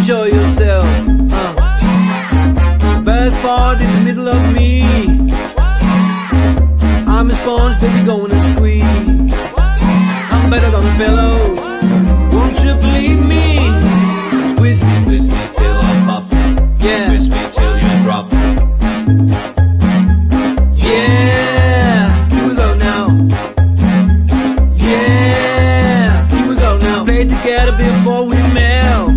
enjoy yourself. Best part is the middle of me. I'm a sponge, baby, going to squeeze. I'm better than pillows, won't you believe me? Squeeze me till I pop. Yeah. Squeeze me till you drop. Yeah, here we go now. Yeah, here we go now. Play together before we melt.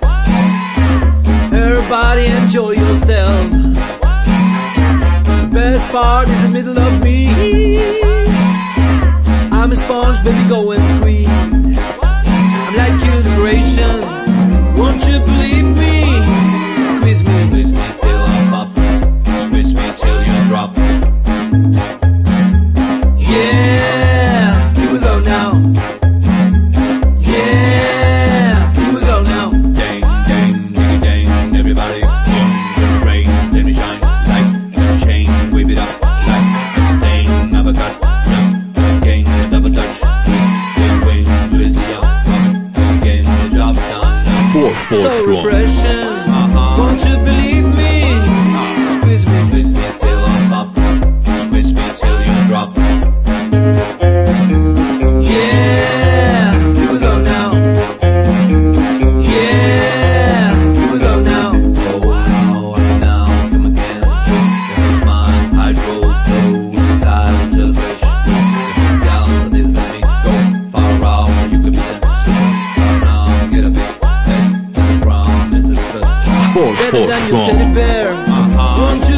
Everybody enjoy yourself. The best part is the middle of me. I'm a sponge, baby, go and squeeze. I'm like you, the creation, won't you believe me? Squeeze me till I pop. Squeeze me till you drop. Yeah, here we go now. Yeah, here we go now. Dang, dang, diggy dang, everybody. Let me rain, let me shine. Like a chain, wave it up. Like a stain, never cut. Again, never touch. Wait, do it the again, the job done. So refreshing, won't you believe me? Squeeze me till I pop. Squeeze me till you drop. Yeah, here we go now. Yeah, here we go now. Oh, now, come again. Here's my hydro, style, jellyfish. Get down, so this is me. Go far out, you could be the superstar now. Get a big head, round, this is the Better than your teddy bear, won't you